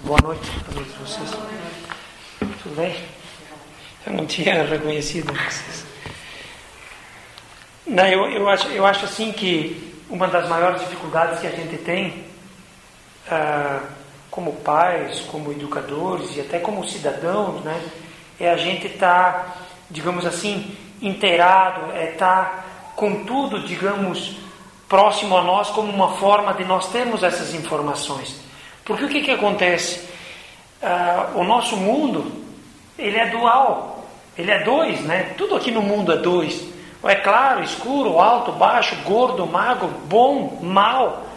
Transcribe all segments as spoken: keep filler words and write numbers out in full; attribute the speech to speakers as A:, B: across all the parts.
A: Boa noite a todos vocês. Tudo bem? Eu não tinha reconhecido vocês. Não, eu, eu, acho, eu acho assim que uma das maiores dificuldades que a gente tem, ah, como pais, como educadores e até como cidadãos, né, é a gente estar, tá, digamos assim, inteirado, é estar tá com tudo, digamos, próximo a nós como uma forma de nós termos essas informações. Porque o que que acontece? Ah, o nosso mundo, ele é dual, ele é dois, né? Tudo aqui no mundo é dois. Ou é claro, escuro, alto, baixo, gordo, magro, bom, mal,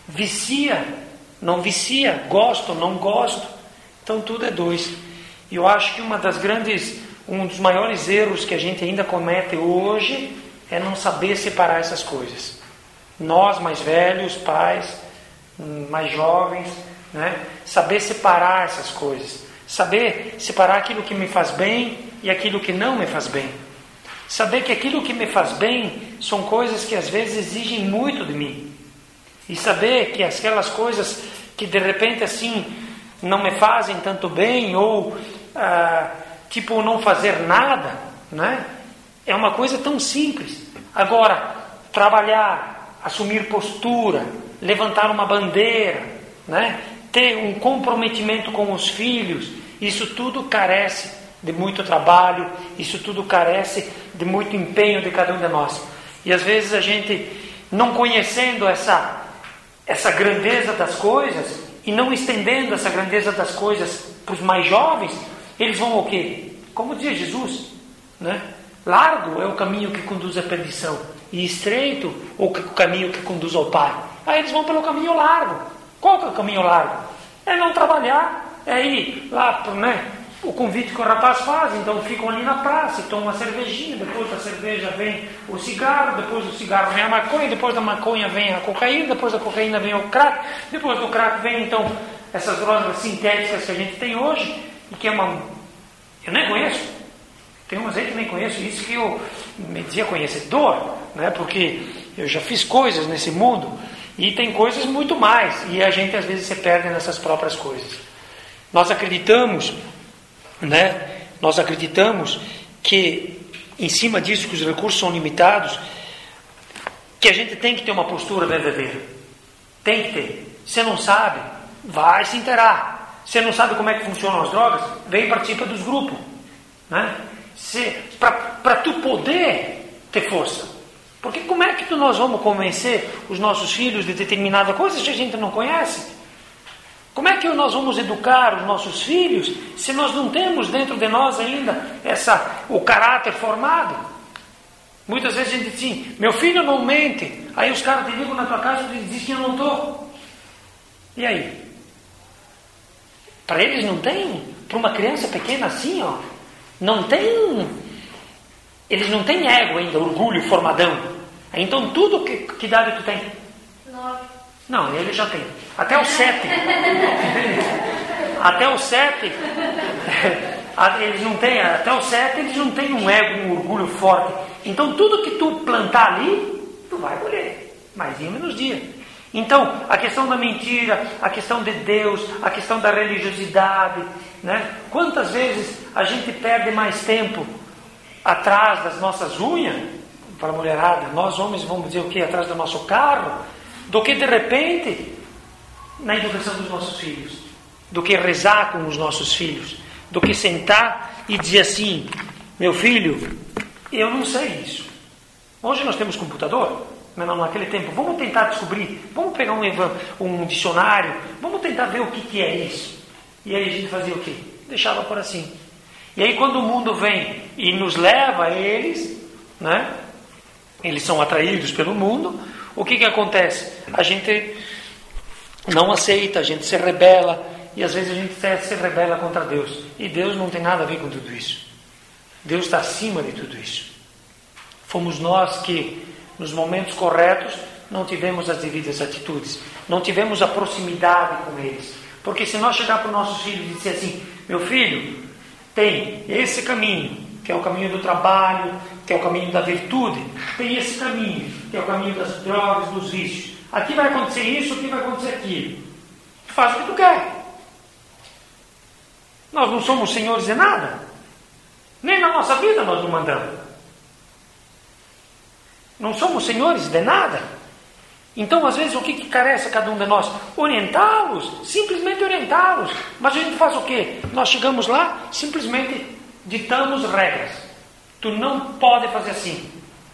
A: vicia, não vicia, gosto, não gosto. Então tudo é dois. E eu acho que uma das grandes, um dos maiores erros que a gente ainda comete hoje é não saber separar essas coisas. Nós mais velhos, pais, mais jovens, né? Saber separar essas coisas, saber separar aquilo que me faz bem e aquilo que não me faz bem, saber que aquilo que me faz bem são coisas que às vezes exigem muito de mim, e saber que aquelas coisas que de repente assim não me fazem tanto bem, ou ah, tipo não fazer nada, né? É uma coisa tão simples. Agora, trabalhar, assumir postura, levantar uma bandeira, né? Ter um comprometimento com os filhos, isso tudo carece de muito trabalho, isso tudo carece de muito empenho de cada um de nós. E às vezes a gente, não conhecendo essa, essa grandeza das coisas, e não estendendo essa grandeza das coisas para os mais jovens, eles vão o quê? Como dizia Jesus, né? Largo é o caminho que conduz à perdição, e estreito o caminho que conduz ao Pai. Aí eles vão pelo caminho largo. Qual que é o caminho largo? É não trabalhar, é ir lá, né? O convite que o rapaz faz, então ficam ali na praça, tomam uma cervejinha, depois da cerveja vem o cigarro, depois do cigarro vem a maconha, depois da maconha vem a cocaína, depois da cocaína vem o crack, depois do crack vem então essas drogas sintéticas que a gente tem hoje, e que é uma... eu nem conheço, tem umas aí que nem conheço, isso que eu me dizia conhecedor, né? Porque eu já fiz coisas nesse mundo, e tem coisas muito mais, e a gente às vezes se perde nessas próprias coisas. Nós acreditamos, né? Nós acreditamos que, em cima disso, que os recursos são limitados, que a gente tem que ter uma postura verdadeira. Tem que ter. Você não sabe, vai se inteirar. Você não sabe como é que funcionam as drogas, vem e participa dos grupos, né? Para tu poder ter força. Porque como é que nós vamos convencer os nossos filhos de determinada coisa se a gente não conhece? Como é que nós vamos educar os nossos filhos se nós não temos dentro de nós ainda essa, o caráter formado? Muitas vezes a gente diz assim, meu filho não mente. Aí os caras te ligam na tua casa e dizem que eu não estou. E aí? Para eles não tem? Para uma criança pequena assim, ó, não tem... Eles não têm ego ainda, orgulho formadão. Então tudo, que, que idade tu tem?
B: Nove.
A: Não, ele já tem. Até os sete. Até os sete. Eles não têm, até os sete eles não têm um ego, um orgulho forte. Então tudo que tu plantar ali, tu vai colher. Mais dia, menos dia. Então, a questão da mentira, a questão de Deus, a questão da religiosidade, né? Quantas vezes a gente perde mais tempo atrás das nossas unhas, para a mulherada, nós homens vamos dizer o quê? Atrás do nosso carro, do que de repente na educação dos nossos filhos, do que rezar com os nossos filhos, do que sentar e dizer assim, meu filho, eu não sei isso. Hoje nós temos computador, mas não naquele tempo. Vamos tentar descobrir, vamos pegar um, um dicionário, vamos tentar ver o que, que é isso. E aí a gente fazia o quê? Deixava por assim. E aí quando o mundo vem e nos leva a eles, né? Eles são atraídos pelo mundo, o que que acontece? A gente não aceita, a gente se rebela, e às vezes a gente se rebela contra Deus. E Deus não tem nada a ver com tudo isso. Deus está acima de tudo isso. Fomos nós que, nos momentos corretos, não tivemos as devidas atitudes, não tivemos a proximidade com eles. Porque se nós chegar para os nossos filhos e dizer assim, meu filho, tem esse caminho, que é o caminho do trabalho, que é o caminho da virtude, tem esse caminho, que é o caminho das drogas, dos vícios. Aqui vai acontecer isso, aqui vai acontecer aquilo. Faz o que tu quer. Nós não somos senhores de nada. Nem na nossa vida nós não mandamos. Não somos senhores de nada. Então, às vezes, o que, que carece cada um de nós? Orientá-los, simplesmente orientá-los. Mas a gente faz o quê? Nós chegamos lá, simplesmente ditamos regras. Tu não pode fazer assim.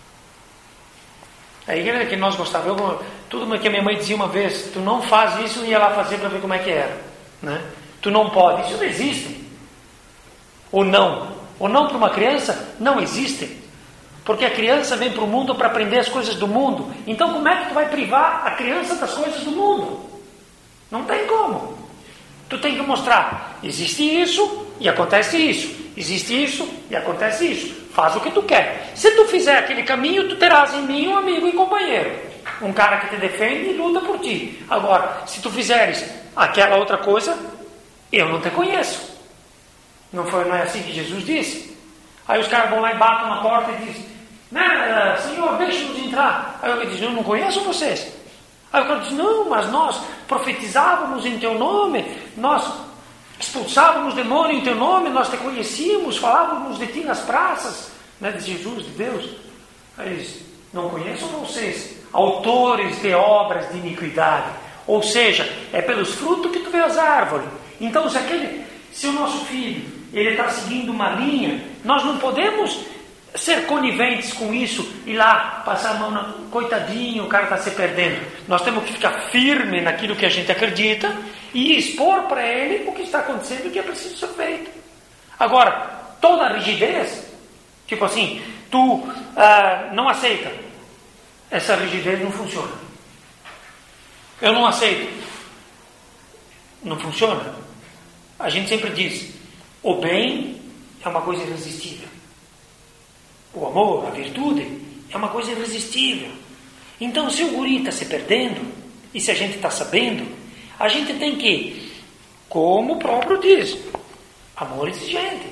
A: A igreja que nós gostávamos, eu, tudo que a minha mãe dizia uma vez, tu não faz isso, eu ia lá fazer para ver como é que era. Né? Tu não pode, isso não existe. Ou não. Ou não para uma criança, não existe. Porque a criança vem para o mundo para aprender as coisas do mundo. Então como é que tu vai privar a criança das coisas do mundo? Não tem como. Tu tem que mostrar, existe isso e acontece isso. Existe isso e acontece isso. Faz o que tu quer. Se tu fizer aquele caminho, tu terás em mim um amigo e companheiro. Um cara que te defende e luta por ti. Agora, se tu fizeres aquela outra coisa, eu não te conheço. Não, foi, não é assim que Jesus disse? Aí os caras vão lá e batem na porta e dizem, né, Senhor, deixa-nos entrar. Aí eu diz, eu não conheço vocês. Aí o cara diz, não, mas nós profetizávamos em teu nome, nós expulsávamos demônio em teu nome, nós te conhecíamos, falávamos de ti nas praças, né, de Jesus, de Deus. Aí eles, não conheço vocês, autores de obras de iniquidade. Ou seja, é pelos frutos que tu vê as árvores. Então, se aquele, se o nosso filho, ele está seguindo uma linha, nós não podemos ser coniventes com isso e lá passar a mão na... coitadinho, o cara está se perdendo. Nós temos que ficar firme naquilo que a gente acredita e expor para ele o que está acontecendo e o que é preciso ser feito. Agora, toda a rigidez, tipo assim, tu ah, não aceita, essa rigidez não funciona. Eu não aceito, não funciona. A gente sempre diz, o bem é uma coisa irresistível. O amor, a virtude, é uma coisa irresistível. Então, se o guri está se perdendo, e se a gente está sabendo, a gente tem que, como o próprio diz, amor exigente.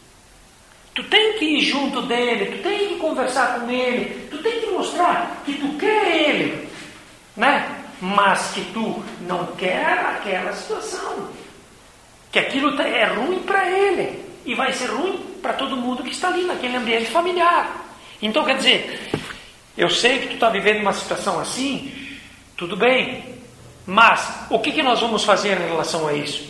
A: Tu tem que ir junto dele, tu tem que conversar com ele, tu tem que mostrar que tu quer ele, né? Mas que tu não quer aquela situação. Que aquilo é ruim para ele. E vai ser ruim para todo mundo que está ali naquele ambiente familiar. Então, quer dizer, eu sei que tu está vivendo uma situação assim, tudo bem. Mas, o que, que nós vamos fazer em relação a isso?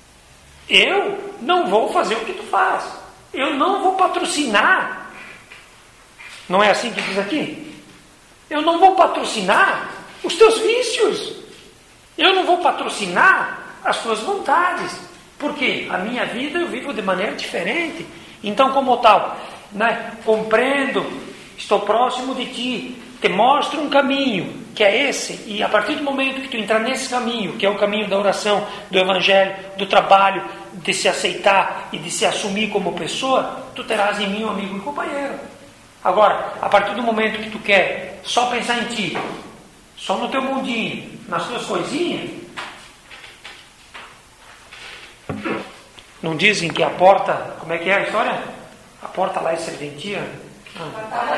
A: Eu não vou fazer o que tu faz. Eu não vou patrocinar. Não é assim que diz aqui? Eu não vou patrocinar os teus vícios. Eu não vou patrocinar as tuas vontades. Porque a minha vida eu vivo de maneira diferente. Então, como tal, né, compreendo, estou próximo de ti, te mostro um caminho, que é esse, e a partir do momento que tu entrar nesse caminho, que é o caminho da oração, do evangelho, do trabalho, de se aceitar e de se assumir como pessoa, tu terás em mim um amigo e companheiro. Agora, a partir do momento que tu quer só pensar em ti, só no teu mundinho, nas tuas coisinhas, não dizem que a porta, como é que é a história? A porta lá é serventia? Ah.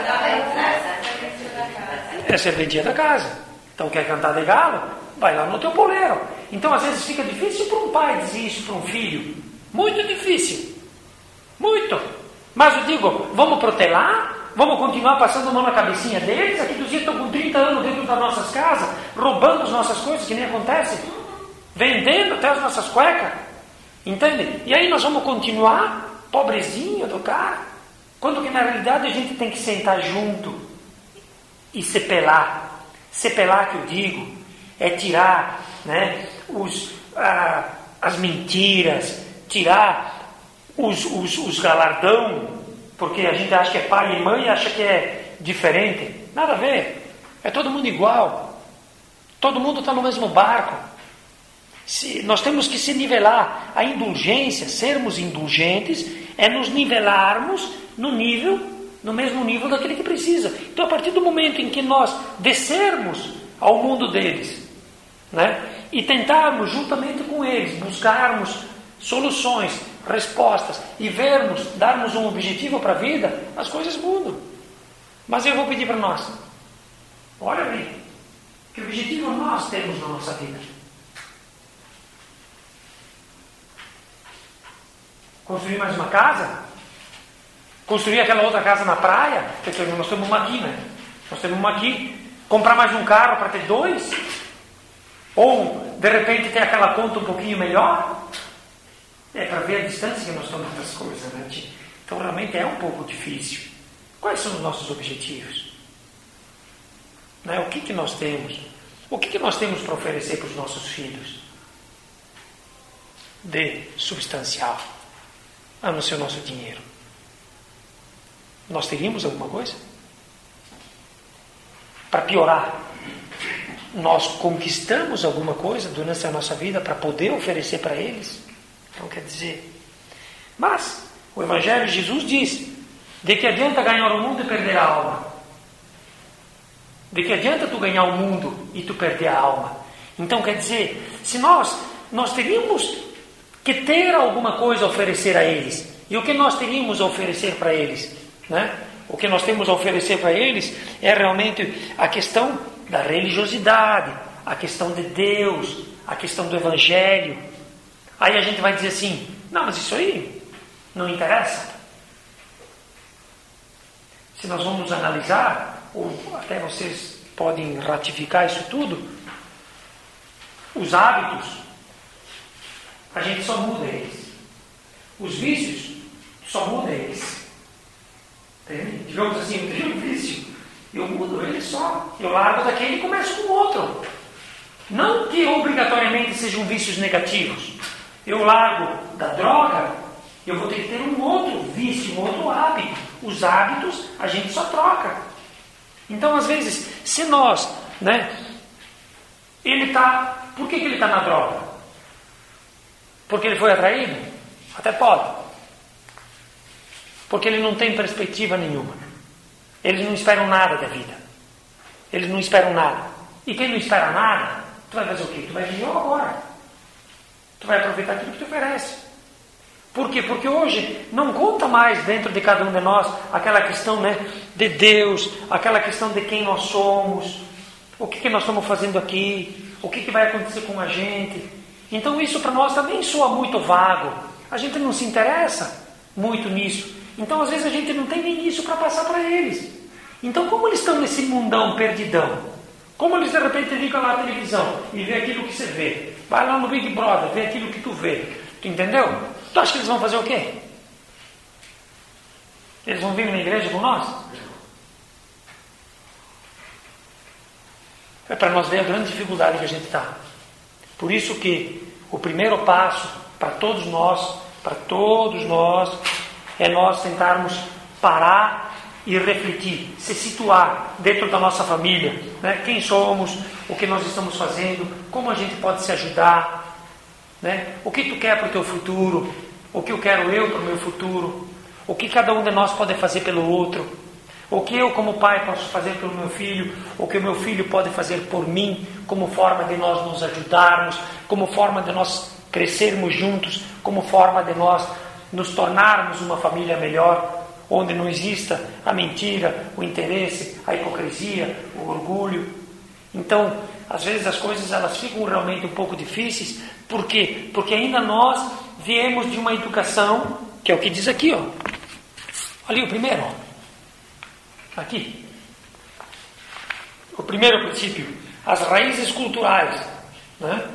A: É serventia da casa. Então quer cantar de galo? Vai lá no teu poleiro. Então às vezes fica difícil para um pai dizer isso para um filho. Muito difícil. Muito. Mas eu digo, vamos protelar? Vamos continuar passando a mão na cabecinha deles? Aqui dos dias estão com trinta anos dentro das nossas casas, roubando as nossas coisas, que nem acontece. Vendendo até as nossas cuecas. Entende? E aí nós vamos continuar pobrezinho do cara, quando que na realidade a gente tem que sentar junto e sepelar. Sepelar, que eu digo, é tirar, né, os, ah, as mentiras, tirar os, os, os galardão, porque a gente acha que é pai e mãe e acha que é diferente. Nada a ver. É todo mundo igual. Todo mundo está no mesmo barco. Se, nós temos que se nivelar. A indulgência, sermos indulgentes, é nos nivelarmos no nível, no mesmo nível daquele que precisa. Então, a partir do momento em que nós descermos ao mundo deles, né, e tentarmos, juntamente com eles, buscarmos soluções, respostas, e vermos, darmos um objetivo para a vida, as coisas mudam. Mas eu vou pedir para nós, olha bem, que objetivo nós temos na nossa vida? Construir mais uma casa? Construir aquela outra casa na praia? Porque nós temos uma aqui, né? Nós temos uma aqui. Comprar mais um carro para ter dois? Ou, de repente, ter aquela conta um pouquinho melhor? É para ver a distância que nós estamos das coisas, né? Então, realmente é um pouco difícil. Quais são os nossos objetivos? Né? O que, que nós temos? O que, que nós temos para oferecer para os nossos filhos? De substancial, a não ser o nosso dinheiro. Nós teríamos alguma coisa? Para piorar, nós conquistamos alguma coisa durante a nossa vida para poder oferecer para eles? Então quer dizer, mas o Evangelho de Jesus diz: de que adianta ganhar o mundo e perder a alma? De que adianta tu ganhar o mundo e tu perder a alma? Então quer dizer, se nós, nós teríamos que ter alguma coisa a oferecer a eles, e o que nós teríamos a oferecer para eles, né? O que nós temos a oferecer para eles é realmente a questão da religiosidade, a questão de Deus, a questão do Evangelho. Aí a gente vai dizer assim: não, mas isso aí não interessa. Se nós vamos analisar, ou até vocês podem ratificar isso tudo, os hábitos, a gente só muda eles. Os vícios, só muda eles. Entende? Digamos assim, eu tenho um vício, eu mudo ele só. Eu largo daquele e começo com outro. Não que obrigatoriamente sejam vícios negativos. Eu largo da droga, eu vou ter que ter um outro vício, um outro hábito. Os hábitos a gente só troca. Então, às vezes, se nós, né, ele está, por que, que ele está na droga? Porque ele foi atraído? Até pode. Porque ele não tem perspectiva nenhuma. Eles não esperam nada da vida. Eles não esperam nada. E quem não espera nada, tu vai fazer o quê? Tu vai viver agora. Tu vai aproveitar aquilo que te oferece. Por quê? Porque hoje não conta mais dentro de cada um de nós aquela questão, né, de Deus, aquela questão de quem nós somos, o que, que nós estamos fazendo aqui, o que, que vai acontecer com a gente. Então isso para nós também soa muito vago. A gente não se interessa muito nisso. Então às vezes a gente não tem nem isso para passar para eles. Então como eles estão nesse mundão perdidão? Como eles de repente ligam lá a televisão e vê aquilo que você vê? Vai lá no Big Brother, vê aquilo que tu vê. Tu entendeu? Tu acha que eles vão fazer o quê? Eles vão vir na igreja com nós? É para nós ver a grande dificuldade que a gente está. Por isso que o primeiro passo para todos nós, para todos nós, é nós tentarmos parar e refletir, se situar dentro da nossa família, né? Quem somos, o que nós estamos fazendo, como a gente pode se ajudar, né? O que tu quer para o teu futuro, o que eu quero eu para o meu futuro, o que cada um de nós pode fazer pelo outro, o que eu como pai posso fazer pelo meu filho, o que o meu filho pode fazer por mim, como forma de nós nos ajudarmos, como forma de nós crescermos juntos, como forma de nós nos tornarmos uma família melhor, onde não exista a mentira, o interesse, a hipocrisia, o orgulho. Então, às vezes as coisas elas ficam realmente um pouco difíceis. Por quê? Porque ainda nós viemos de uma educação, que é o que diz aqui, ó. Ali o primeiro, ó. Aqui. O primeiro princípio, as raízes culturais, né?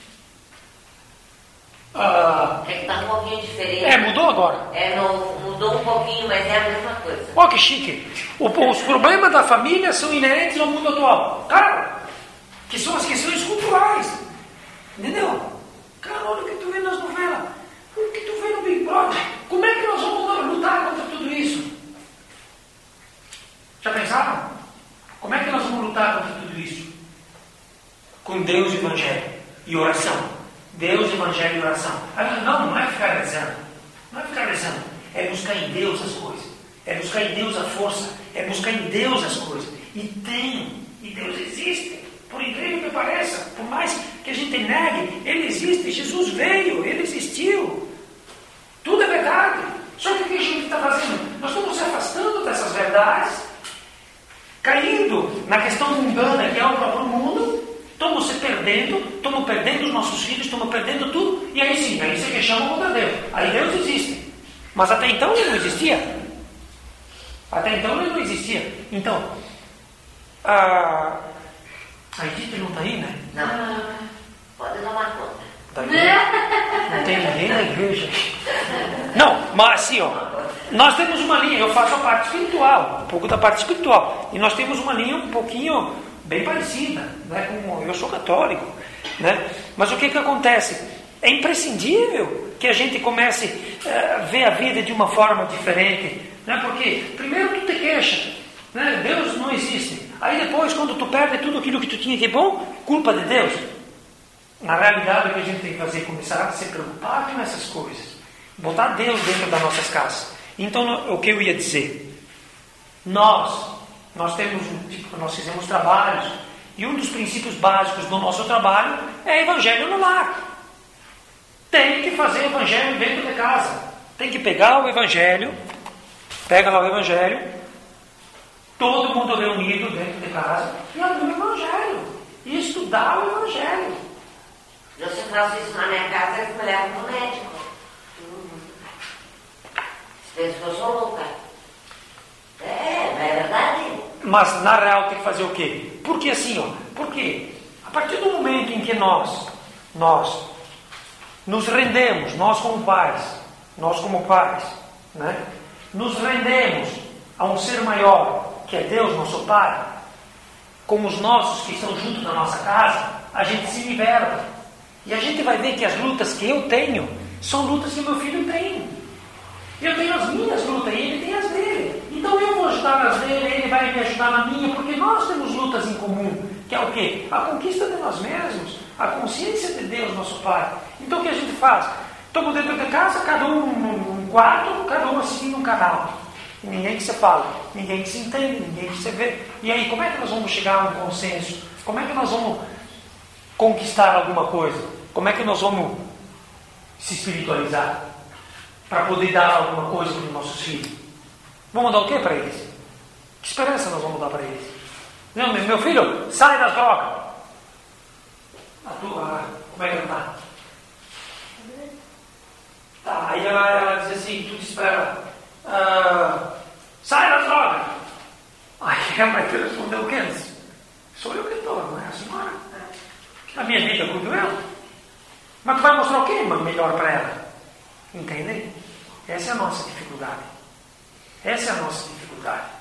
A: Ah,
B: é que está um pouquinho diferente.
A: É, mudou agora.
B: É, não, mudou um pouquinho, mas é a mesma coisa.
A: Ó, que chique. O, os problemas da família são inerentes ao mundo atual. Cara, que são as questões culturais. Entendeu? Cara, olha o que tu vê nas novelas. Olha o que tu vê no Big Brother. Como é que nós vamos lutar contra tudo isso? Já pensaram? Como é que nós vamos lutar contra tudo isso? Com Deus e Evangelho e oração. Deus, Evangelho e oração. Não, não é ficar rezando. Não é ficar rezando. É buscar em Deus as coisas. É buscar em Deus a força. É buscar em Deus as coisas. E tem. E Deus existe. Por incrível que pareça. Por mais que a gente negue, Ele existe. Jesus veio. Ele existiu. Tudo é verdade. Só que o que a gente está fazendo? Nós estamos se afastando dessas verdades. Caindo na questão mundana que é o próprio mundo. Estamos se perdendo, estamos perdendo os nossos filhos, estamos perdendo tudo, e aí sim, aí você que chama contra Deus. Aí Deus existe. Mas até então ele não existia. Até então ele não existia. Então, a, a Edith não está aí, né?
B: Não. Pode tomar conta.
A: Tá aí. Não tem ninguém na igreja. Não, mas assim, ó, nós temos uma linha, eu faço a parte espiritual, um pouco da parte espiritual. E nós temos uma linha um pouquinho bem parecida, né? Com, eu sou católico, né? Mas o que que acontece? É imprescindível que a gente comece a uh, ver a vida de uma forma diferente, né? Porque primeiro tu te queixa, né? Deus não existe. Aí depois, quando tu perde tudo aquilo que tu tinha que é bom, culpa de Deus. Na realidade, o que a gente tem que fazer é começar a se preocupar com essas coisas, botar Deus dentro das nossas casas. Então, o que eu ia dizer? Nós, nós temos, tipo, nós fizemos trabalhos, e um dos princípios básicos do nosso trabalho é evangelho no lar. Tem que fazer evangelho dentro de casa. Tem que pegar o evangelho, pega lá o evangelho, todo mundo reunido dentro de casa, e abrir o evangelho, e estudar o evangelho.
B: Eu se faço isso na minha casa, eles me levam para o médico. Penso que eu sou louca. É, é verdade.
A: Mas na real tem que fazer o quê? Porque assim, ó, porque a partir do momento em que nós, nós nos rendemos, nós como pais, nós como pais, né, nos rendemos a um ser maior, que é Deus, nosso Pai, com os nossos que estão junto da nossa casa, a gente se liberta. E a gente vai ver que as lutas que eu tenho são lutas que meu filho tem. Eu tenho as minhas lutas e ele tem as dele. Então eu vou ajudar nas dele, ele vai me ajudar na minha, porque nós temos lutas em comum, que é o quê? A conquista de nós mesmos, a consciência de Deus, nosso Pai. Então o que a gente faz? Estamos dentro de casa, cada um num quarto, cada um assistindo um canal. E ninguém que se fala, ninguém que se entende, ninguém que se vê. E aí, como é que nós vamos chegar a um consenso? Como é que nós vamos conquistar alguma coisa? Como é que nós vamos se espiritualizar? Para poder dar alguma coisa para os nossos filhos. Vamos dar o que para eles? Que esperança nós vamos dar para eles? Não, meu filho, sai das drogas. A tua, como é que ela está? Tá, aí ela, ela diz assim, tu diz para ela, ah, sai das drogas. Aí a mãe respondeu o quê? Sou eu que estou, não é a senhora. A minha vida cuido eu. Mas tu vai mostrar o que melhor para ela? Entendem? Essa é a nossa dificuldade. Essa é a nossa dificuldade.